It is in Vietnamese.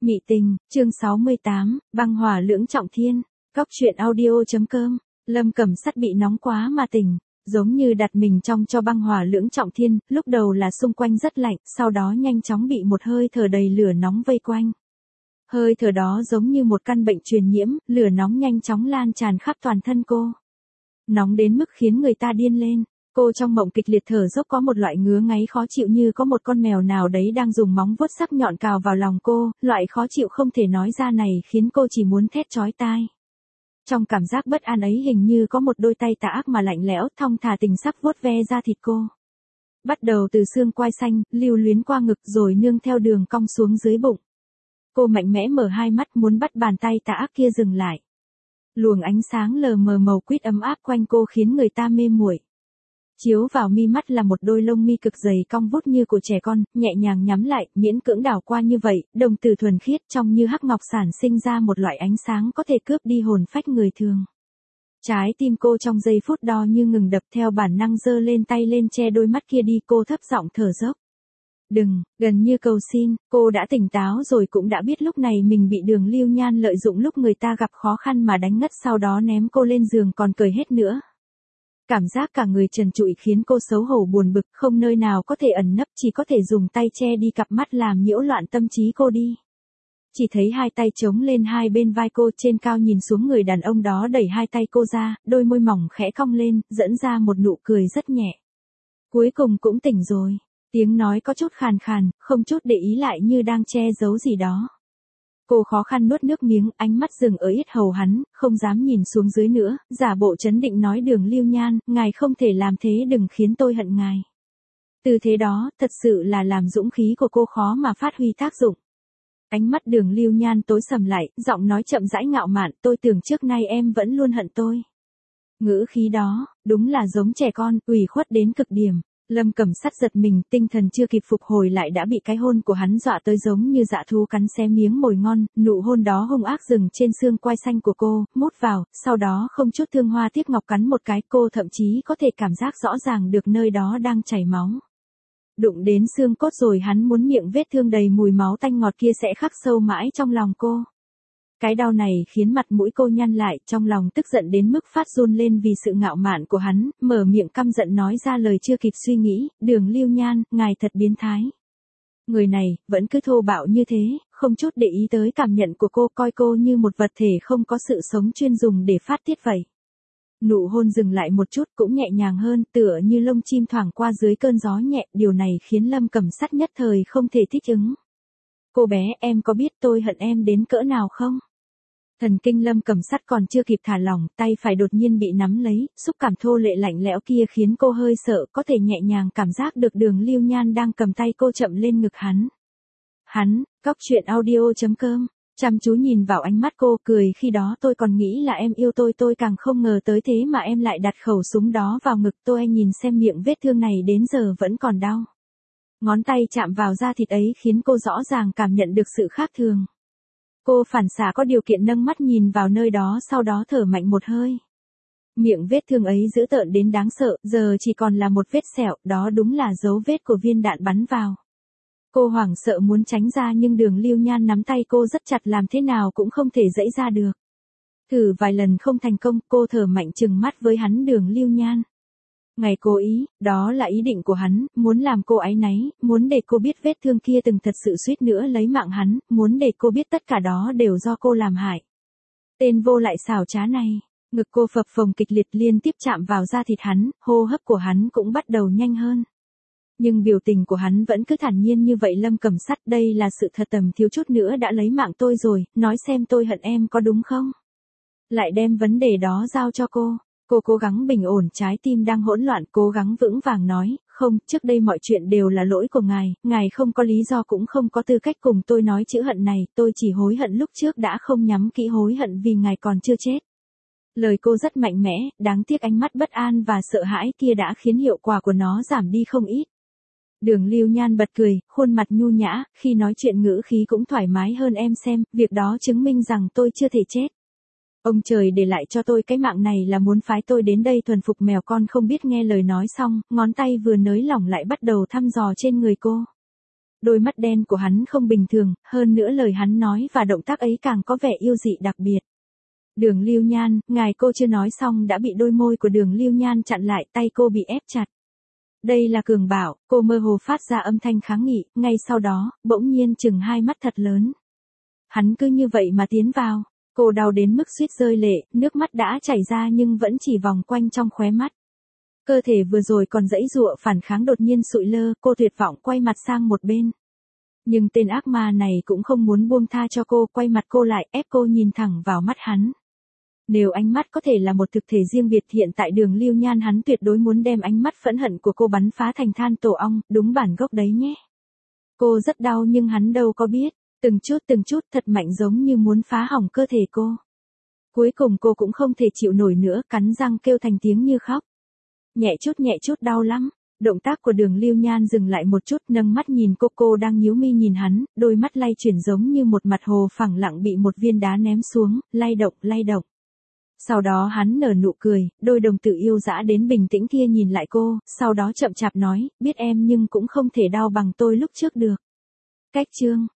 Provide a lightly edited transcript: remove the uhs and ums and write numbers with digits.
Mị tình, chương 68, băng hỏa lưỡng trọng thiên, góc truyện audio.com, Lâm Cẩm Sắt bị nóng quá mà tỉnh, giống như đặt mình trong cho băng hỏa lưỡng trọng thiên, lúc đầu là xung quanh rất lạnh, sau đó nhanh chóng bị một hơi thở đầy lửa nóng vây quanh. Hơi thở đó giống như một căn bệnh truyền nhiễm, lửa nóng nhanh chóng lan tràn khắp toàn thân cô. Nóng đến mức khiến người ta điên lên. Cô trong mộng kịch liệt thở dốc, có một loại ngứa ngáy khó chịu như có một con mèo nào đấy đang dùng móng vuốt sắc nhọn cào vào lòng cô, loại khó chịu không thể nói ra này khiến cô chỉ muốn thét chói tai. Trong cảm giác bất an ấy hình như có một đôi tay tà ác mà lạnh lẽo thong thả tình sắp vuốt ve da thịt cô. Bắt đầu từ xương quai xanh, lưu luyến qua ngực rồi nương theo đường cong xuống dưới bụng. Cô mạnh mẽ mở hai mắt muốn bắt bàn tay tà ác kia dừng lại. Luồng ánh sáng lờ mờ màu quýt ấm áp quanh cô khiến người ta mê muội. Chiếu vào mi mắt là một đôi lông mi cực dày cong vút như của trẻ con, nhẹ nhàng nhắm lại, miễn cưỡng đảo qua như vậy, đồng tử thuần khiết trong như hắc ngọc sản sinh ra một loại ánh sáng có thể cướp đi hồn phách người thường. Trái tim cô trong giây phút đo như ngừng đập, theo bản năng giơ lên tay lên che đôi mắt kia đi, cô thấp giọng thở dốc. Đừng, gần như cầu xin, cô đã tỉnh táo rồi cũng đã biết lúc này mình bị Đường Lưu Nhan lợi dụng lúc người ta gặp khó khăn mà đánh ngất, sau đó ném cô lên giường còn cười hết nữa. Cảm giác cả người trần trụi khiến cô xấu hổ buồn bực, không nơi nào có thể ẩn nấp, chỉ có thể dùng tay che đi cặp mắt làm nhiễu loạn tâm trí cô đi. Chỉ thấy hai tay chống lên hai bên vai cô, trên cao nhìn xuống người đàn ông đó đẩy hai tay cô ra, đôi môi mỏng khẽ cong lên, dẫn ra một nụ cười rất nhẹ. Cuối cùng cũng tỉnh rồi, tiếng nói có chút khàn khàn, không chút để ý lại như đang che giấu gì đó. Cô khó khăn nuốt nước miếng, ánh mắt dừng ở yết hầu hắn, không dám nhìn xuống dưới nữa, giả bộ trấn định nói, Đường Lưu Nhan, ngài không thể làm thế, đừng khiến tôi hận ngài. Từ thế đó, thật sự là làm dũng khí của cô khó mà phát huy tác dụng. Ánh mắt Đường Lưu Nhan tối sầm lại, giọng nói chậm rãi ngạo mạn, tôi tưởng trước nay em vẫn luôn hận tôi. Ngữ khí đó, đúng là giống trẻ con, ủy khuất đến cực điểm. Lâm Cẩm Sắt giật mình, tinh thần chưa kịp phục hồi lại đã bị cái hôn của hắn dọa tới giống như dã thú cắn xé miếng mồi ngon, nụ hôn đó hung ác dừng trên xương quai xanh của cô, mút vào, sau đó không chút thương hoa tiếc ngọc cắn một cái, cô thậm chí có thể cảm giác rõ ràng được nơi đó đang chảy máu. Đụng đến xương cốt rồi, hắn muốn miệng vết thương đầy mùi máu tanh ngọt kia sẽ khắc sâu mãi trong lòng cô. Cái đau này khiến mặt mũi cô nhăn lại, trong lòng tức giận đến mức phát run lên vì sự ngạo mạn của hắn, mở miệng căm giận nói ra lời chưa kịp suy nghĩ, Đường Lưu Nhan, ngài thật biến thái. Người này, vẫn cứ thô bạo như thế, không chút để ý tới cảm nhận của cô, coi cô như một vật thể không có sự sống chuyên dùng để phát tiết vậy. Nụ hôn dừng lại một chút, cũng nhẹ nhàng hơn, tựa như lông chim thoảng qua dưới cơn gió nhẹ, điều này khiến Lâm Cẩm Sắt nhất thời không thể thích ứng. Cô bé, em có biết tôi hận em đến cỡ nào không? Thần kinh Lâm Cẩm Sắt còn chưa kịp thả lỏng, tay phải đột nhiên bị nắm lấy, xúc cảm thô lệ lạnh lẽo kia khiến cô hơi sợ, có thể nhẹ nhàng cảm giác được Đường Lưu Nhan đang cầm tay cô chậm lên ngực hắn. Hắn, góc truyện audio.com, chăm chú nhìn vào ánh mắt cô, cười, khi đó tôi còn nghĩ là em yêu tôi càng không ngờ tới thế mà em lại đặt khẩu súng đó vào ngực tôi, anh nhìn xem miệng vết thương này đến giờ vẫn còn đau. Ngón tay chạm vào da thịt ấy khiến cô rõ ràng cảm nhận được sự khác thường. Cô phản xạ có điều kiện nâng mắt nhìn vào nơi đó, sau đó thở mạnh một hơi. Miệng vết thương ấy dữ tợn đến đáng sợ, giờ chỉ còn là một vết sẹo, đó đúng là dấu vết của viên đạn bắn vào. Cô hoảng sợ muốn tránh ra nhưng Đường Lưu Nhan nắm tay cô rất chặt, làm thế nào cũng không thể giãy ra được. Thử vài lần không thành công, cô thở mạnh trừng mắt với hắn, Đường Lưu Nhan. Ngày cố ý, đó là ý định của hắn, muốn làm cô áy náy, muốn để cô biết vết thương kia từng thật sự suýt nữa lấy mạng hắn, muốn để cô biết tất cả đó đều do cô làm hại. Tên vô lại xảo trá này, ngực cô phập phồng kịch liệt liên tiếp chạm vào da thịt hắn, hô hấp của hắn cũng bắt đầu nhanh hơn. Nhưng biểu tình của hắn vẫn cứ thản nhiên như vậy, Lâm Cẩm Sắt, đây là sự thật, tầm thiếu chút nữa đã lấy mạng tôi rồi, nói xem tôi hận em có đúng không? Lại đem vấn đề đó giao cho cô. Cô cố gắng bình ổn trái tim đang hỗn loạn, cố gắng vững vàng nói, không, trước đây mọi chuyện đều là lỗi của ngài không có lý do cũng không có tư cách cùng tôi nói chữ hận này, tôi chỉ hối hận lúc trước đã không nhắm kỹ, hối hận vì ngài còn chưa chết. Lời cô rất mạnh mẽ, đáng tiếc ánh mắt bất an và sợ hãi kia đã khiến hiệu quả của nó giảm đi không ít. Đường Lưu Nhan bật cười, khuôn mặt nhu nhã, khi nói chuyện ngữ khí cũng thoải mái hơn, em xem, việc đó chứng minh rằng tôi chưa thể chết. Ông trời để lại cho tôi cái mạng này là muốn phái tôi đến đây thuần phục mèo con không biết nghe lời. Nói xong, ngón tay vừa nới lỏng lại bắt đầu thăm dò trên người cô. Đôi mắt đen của hắn không bình thường, hơn nữa lời hắn nói và động tác ấy càng có vẻ yêu dị đặc biệt. Đường Lưu Nhan, ngài cô chưa nói xong đã bị đôi môi của Đường Lưu Nhan chặn lại, tay cô bị ép chặt. Đây là Cường Bảo, cô mơ hồ phát ra âm thanh kháng nghị, ngay sau đó, bỗng nhiên chừng hai mắt thật lớn. Hắn cứ như vậy mà tiến vào, cô đau đến mức suýt rơi lệ, nước mắt đã chảy ra nhưng vẫn chỉ vòng quanh trong khóe mắt. Cơ thể vừa rồi còn giãy giụa phản kháng đột nhiên sụi lơ, cô tuyệt vọng quay mặt sang một bên. Nhưng tên ác ma này cũng không muốn buông tha cho cô, quay mặt cô lại, ép cô nhìn thẳng vào mắt hắn. Nếu ánh mắt có thể là một thực thể riêng biệt hiện tại Đường Lưu Nhan hắn tuyệt đối muốn đem ánh mắt phẫn hận của cô bắn phá thành than tổ ong, đúng bản gốc đấy nhé. Cô rất đau nhưng hắn đâu có biết, từng chút thật mạnh giống như muốn phá hỏng cơ thể cô. Cuối cùng cô cũng không thể chịu nổi nữa, cắn răng kêu thành tiếng như khóc. Nhẹ chút đau lắm. Động tác của Đường Lưu Nhan dừng lại một chút, nâng mắt nhìn cô đang nhíu mi nhìn hắn, đôi mắt lay chuyển giống như một mặt hồ phẳng lặng bị một viên đá ném xuống, lay động. Sau đó hắn nở nụ cười, đôi đồng tử yêu dã đến bình tĩnh kia nhìn lại cô, sau đó chậm chạp nói, biết em nhưng cũng không thể đau bằng tôi lúc trước được. Cách chương